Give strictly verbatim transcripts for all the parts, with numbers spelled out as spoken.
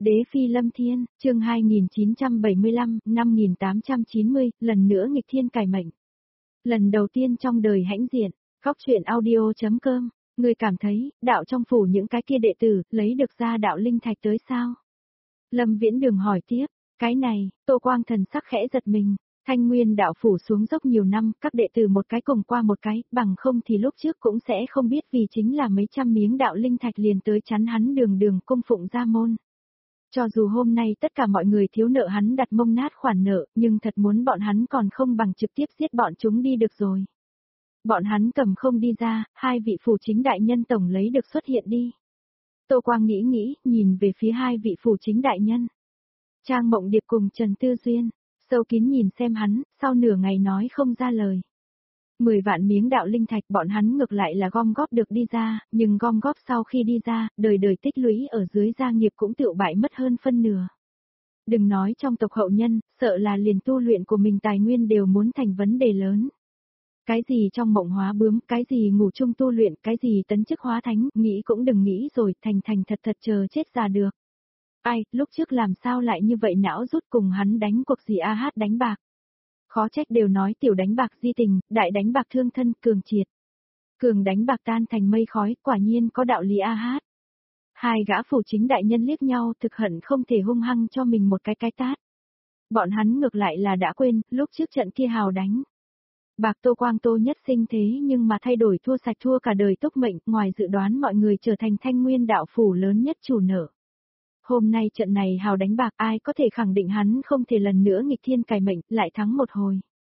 Đế phi lâm thiên, chương hai nghìn chín trăm bảy mươi lăm, năm nghìn tám trăm chín mươi, lần nữa nghịch thiên cải mệnh. Lần đầu tiên trong đời hãnh diện, góc truyện audio.com, người cảm thấy, đạo trong phủ những cái kia đệ tử, lấy được ra đạo linh thạch tới sao? Lâm Viễn Đường hỏi tiếp, cái này, Tô Quang thần sắc khẽ giật mình. Thanh Nguyên đạo phủ xuống dốc nhiều năm, các đệ tử một cái cùng qua một cái, bằng không thì lúc trước cũng sẽ không biết vì chính là mấy trăm miếng đạo linh thạch liền tới chắn hắn đường đường cung phụng gia môn. Cho dù hôm nay tất cả mọi người thiếu nợ hắn đặt mông nát khoản nợ, nhưng thật muốn bọn hắn còn không bằng trực tiếp giết bọn chúng đi được rồi. Bọn hắn cầm không đi ra, hai vị phủ chính đại nhân tổng lấy được xuất hiện đi. Tô Quang nghĩ nghĩ, nhìn về phía hai vị phủ chính đại nhân. Trang Mộng Điệp cùng Trần Tư Duyên, sâu kín nhìn xem hắn, sau nửa ngày nói không ra lời. Mười vạn miếng đạo linh thạch bọn hắn ngược lại là gom góp được đi ra, nhưng gom góp sau khi đi ra, đời đời tích lũy ở dưới gia nghiệp cũng tựu bại mất hơn phân nửa. Đừng nói trong tộc hậu nhân, sợ là liền tu luyện của mình tài nguyên đều muốn thành vấn đề lớn. Cái gì trong mộng hóa bướm, cái gì ngủ chung tu luyện, cái gì tấn chức hóa thánh, nghĩ cũng đừng nghĩ rồi, thành thành thật thật chờ chết ra được. Ai, lúc trước làm sao lại như vậy não rút cùng hắn đánh cuộc gì a hát đánh bạc. Khó trách đều nói tiểu đánh bạc di tình, đại đánh bạc thương thân, cường triệt. Cường đánh bạc tan thành mây khói, quả nhiên có đạo lý a hát. Hai gã phủ chính đại nhân liếc nhau thực hận không thể hung hăng cho mình một cái cái tát. Bọn hắn ngược lại là đã quên, lúc trước trận kia hào đánh. Bạc Tô Quang Tô nhất sinh thế nhưng mà thay đổi thua sạch thua cả đời túc mệnh, ngoài dự đoán mọi người trở thành Thanh Nguyên đạo phủ lớn nhất chủ nợ. Hôm nay trận này hào đánh bạc ai có thể khẳng định hắn không thể lần nữa nghịch thiên cải mệnh, lại thắng một hồi.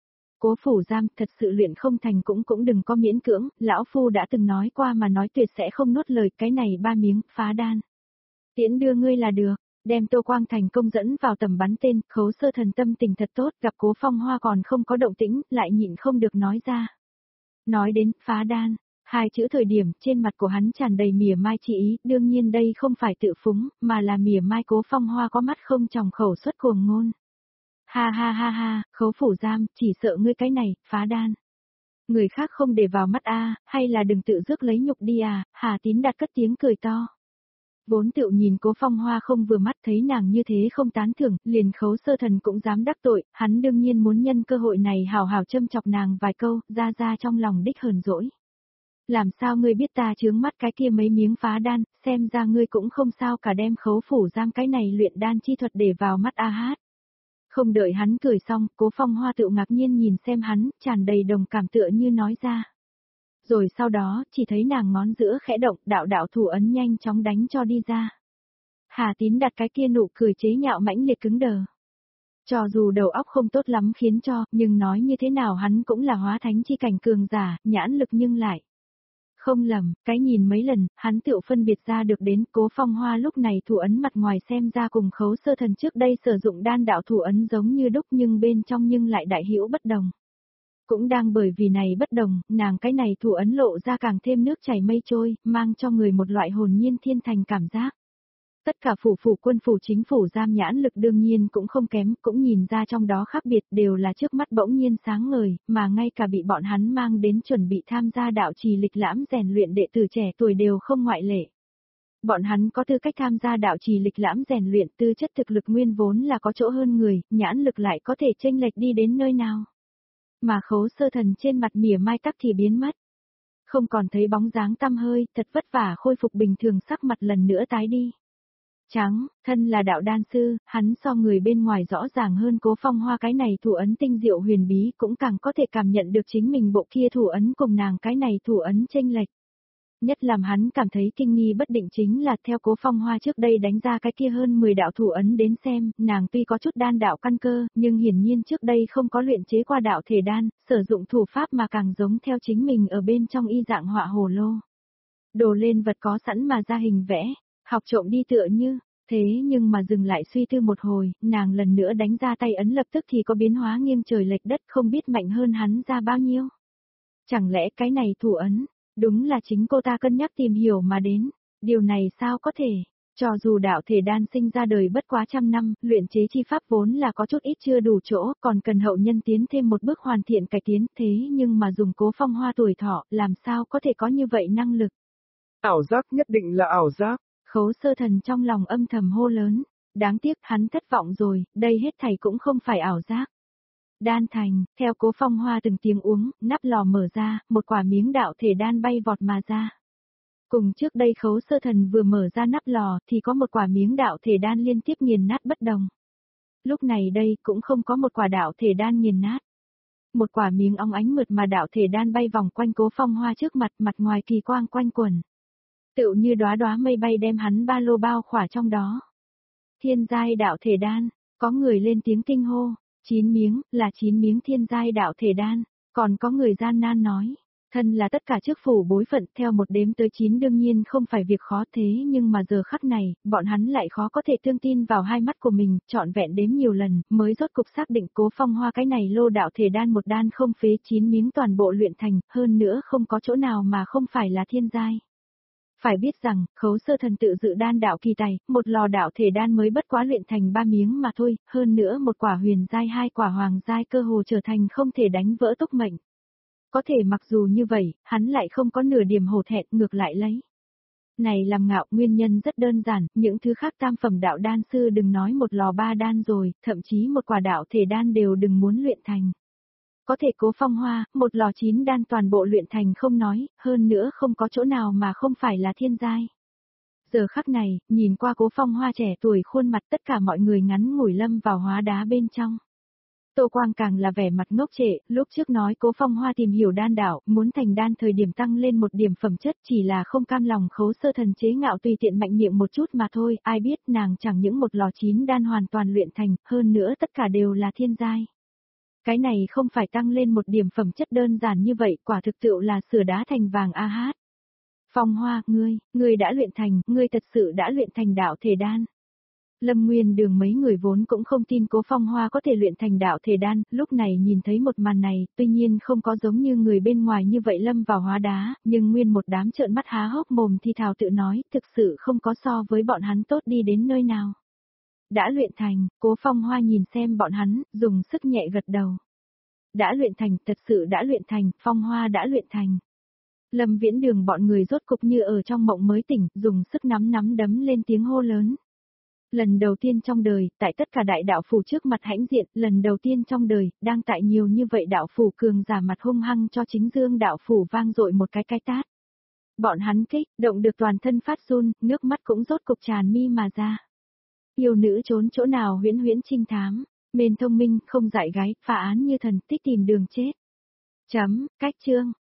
Cố phủ giam, thật sự luyện không thành cũng cũng đừng có miễn cưỡng, lão phu đã từng nói qua mà nói tuyệt sẽ không nuốt lời, cái này ba miếng, phá đan. Tiễn đưa ngươi là được, đem Tô Quang thành công dẫn vào tầm bắn tên, Khấu Sơ Thần tâm tình thật tốt, gặp Cố Phong Hoa còn không có động tĩnh, lại nhịn không được nói ra. Nói đến, phá đan. Hai chữ thời điểm trên mặt của hắn tràn đầy mỉa mai chi ý, đương nhiên đây không phải tự phúng, mà là mỉa mai Cố Phong Hoa có mắt không tròng khẩu xuất cuồng ngôn. Ha ha ha ha, Khấu phủ giam, chỉ sợ ngươi cái này, phá đan. Người khác không để vào mắt a, hay là đừng tự rước lấy nhục đi à, Hà Tín Đạt cất tiếng cười to. Vốn tựu nhìn Cố Phong Hoa không vừa mắt thấy nàng như thế không tán thưởng, liền Khấu Sơ Thần cũng dám đắc tội, hắn đương nhiên muốn nhân cơ hội này hào hào châm chọc nàng vài câu, ra ra trong lòng đích hờn dỗi. Làm sao ngươi biết ta chướng mắt cái kia mấy miếng phá đan, xem ra ngươi cũng không sao cả đem Khấu phủ giam cái này luyện đan chi thuật để vào mắt a hát. Không đợi hắn cười xong, Cố Phong Hoa tự ngạc nhiên nhìn xem hắn, tràn đầy đồng cảm tựa như nói ra. Rồi sau đó, chỉ thấy nàng ngón giữa khẽ động, đạo đạo thủ ấn nhanh chóng đánh cho đi ra. Hà Tín Đặt cái kia nụ cười chế nhạo mãnh liệt cứng đờ. Cho dù đầu óc không tốt lắm khiến cho, nhưng nói như thế nào hắn cũng là hóa thánh chi cảnh cường giả, nhãn lực nhưng lại. Không lầm, cái nhìn mấy lần, hắn tựu phân biệt ra được đến Cố Phong Hoa lúc này thủ ấn mặt ngoài xem ra cùng Khấu Sơ Thần trước đây sử dụng đan đạo thủ ấn giống như đúc nhưng bên trong nhưng lại đại hữu bất đồng. Cũng đang bởi vì này bất đồng, nàng cái này thủ ấn lộ ra càng thêm nước chảy mây trôi, mang cho người một loại hồn nhiên thiên thành cảm giác. Tất cả phủ phủ quân phủ chính phủ giam nhãn lực đương nhiên cũng không kém, cũng nhìn ra trong đó khác biệt đều là trước mắt bỗng nhiên sáng ngời, mà ngay cả bị bọn hắn mang đến chuẩn bị tham gia đạo trì lịch lãm rèn luyện đệ tử trẻ tuổi đều không ngoại lệ. Bọn hắn có tư cách tham gia đạo trì lịch lãm rèn luyện, tư chất thực lực nguyên vốn là có chỗ hơn người, nhãn lực lại có thể chênh lệch đi đến nơi nào. Mà Khấu Sơ Thần trên mặt mỉa mai tắc thì biến mất. Không còn thấy bóng dáng tăm hơi, thật vất vả khôi phục bình thường sắc mặt lần nữa tái đi. Trắng, thân là đạo đan sư, hắn so người bên ngoài rõ ràng hơn Cố Phong Hoa cái này thủ ấn tinh diệu huyền bí cũng càng có thể cảm nhận được chính mình bộ kia thủ ấn cùng nàng cái này thủ ấn chênh lệch. Nhất làm hắn cảm thấy kinh nghi bất định chính là theo Cố Phong Hoa trước đây đánh ra cái kia hơn mười đạo thủ ấn đến xem, nàng tuy có chút đan đạo căn cơ, nhưng hiển nhiên trước đây không có luyện chế qua đạo thể đan, sử dụng thủ pháp mà càng giống theo chính mình ở bên trong y dạng họa hồ lô. Đồ lên vật có sẵn mà ra hình vẽ, học trộm đi tựa như, thế nhưng mà dừng lại suy tư một hồi, nàng lần nữa đánh ra tay ấn lập tức thì có biến hóa nghiêng trời lệch đất không biết mạnh hơn hắn ra bao nhiêu. Chẳng lẽ cái này thủ ấn? Đúng là chính cô ta cân nhắc tìm hiểu mà đến, điều này sao có thể, cho dù đạo thể đan sinh ra đời bất quá trăm năm, luyện chế chi pháp vốn là có chút ít chưa đủ chỗ, còn cần hậu nhân tiến thêm một bước hoàn thiện cải tiến, thế nhưng mà dùng Cố Phong Hoa tuổi thọ, làm sao có thể có như vậy năng lực. Ảo giác nhất định là ảo giác. Khấu Sơ Thần trong lòng âm thầm hô lớn, Đáng tiếc hắn thất vọng rồi, đây hết thảy cũng không phải ảo giác. Đan thành, theo Cố Phong Hoa từng tiếng uống, nắp lò mở ra, một quả miếng đạo thể đan bay vọt mà ra. Cùng trước đây Khấu Sơ Thần vừa mở ra nắp lò thì có một quả miếng đạo thể đan liên tiếp nghiền nát bất đồng. Lúc này đây cũng không có một quả đạo thể đan nghiền nát. Một quả miếng óng ánh mượt mà đạo thể đan bay vòng quanh Cố Phong Hoa trước mặt, mặt ngoài kỳ quang quanh quẩn. Tựu như đóa đóa mây bay đem hắn ba lô bao khỏa trong đó. Thiên giai đạo thể đan, có người lên tiếng kinh hô, chín miếng, là chín miếng thiên giai đạo thể đan, còn có người gian nan nói, thân là tất cả chức phủ bối phận theo một đếm tới chín đương nhiên không phải việc khó thế nhưng mà giờ khắc này, bọn hắn lại khó có thể tương tin vào hai mắt của mình, trọn vẹn đếm nhiều lần, mới rốt cục xác định Cố Phong Hoa cái này lô đạo thể đan một đan không phế chín miếng toàn bộ luyện thành, hơn nữa không có chỗ nào mà không phải là thiên giai. Phải biết rằng, Khấu Sơ Thần tự dự đan đạo kỳ tài, một lò đạo thể đan mới bất quá luyện thành ba miếng mà thôi, hơn nữa một quả huyền giai hai quả hoàng giai cơ hồ trở thành không thể đánh vỡ túc mệnh. Có thể mặc dù như vậy, hắn lại không có nửa điểm hổ thẹn, ngược lại lấy. Này làm ngạo, nguyên nhân rất đơn giản, những thứ khác tam phẩm đạo đan sư đừng nói một lò ba đan rồi, thậm chí một quả đạo thể đan đều đừng muốn luyện thành. Có thể Cố Phong Hoa, một lò chín đan toàn bộ luyện thành không nói, hơn nữa không có chỗ nào mà không phải là thiên giai. Giờ khắc này, nhìn qua Cố Phong Hoa trẻ tuổi khuôn mặt tất cả mọi người ngắn ngủi lâm vào hóa đá bên trong. Tô Quang càng là vẻ mặt ngốc trệ, lúc trước nói Cố Phong Hoa tìm hiểu đan đạo, muốn thành đan thời điểm tăng lên một điểm phẩm chất chỉ là không cam lòng Khấu Sơ Thần chế ngạo tùy tiện mạnh miệng một chút mà thôi, ai biết nàng chẳng những một lò chín đan hoàn toàn luyện thành, hơn nữa tất cả đều là thiên giai. Cái này không phải tăng lên một điểm phẩm chất đơn giản như vậy, quả thực sự là sửa đá thành vàng a hát. Phong Hoa, ngươi, ngươi đã luyện thành, ngươi thật sự đã luyện thành đạo thể đan. Lâm Nguyên Đường mấy người vốn cũng không tin Cố Phong Hoa có thể luyện thành đạo thể đan, lúc này nhìn thấy một màn này, tuy nhiên không có giống như người bên ngoài như vậy lâm vào hóa đá, nhưng nguyên một đám trợn mắt há hốc mồm thì thào tự nói, thực sự không có so với bọn hắn tốt đi đến nơi nào. Đã luyện thành, Cố Phong Hoa nhìn xem bọn hắn, dùng sức nhẹ gật đầu. Đã luyện thành, thật sự đã luyện thành, Phong Hoa đã luyện thành. Lâm Viễn Đường bọn người rốt cục như ở trong mộng mới tỉnh, dùng sức nắm nắm đấm lên tiếng hô lớn. Lần đầu tiên trong đời, tại tất cả đại đạo phủ trước mặt hãnh diện, lần đầu tiên trong đời, đang tại nhiều như vậy đạo phủ cường giả mặt hung hăng cho chính dương đạo phủ vang dội một cái cái tát. Bọn hắn kích, động được toàn thân phát run, nước mắt cũng rốt cục tràn mi mà ra. Yêu nữ trốn chỗ nào huyễn huyễn trinh thám, mền thông minh, không dại gái, phá án như thần tích tìm đường chết. Chấm, cách chương.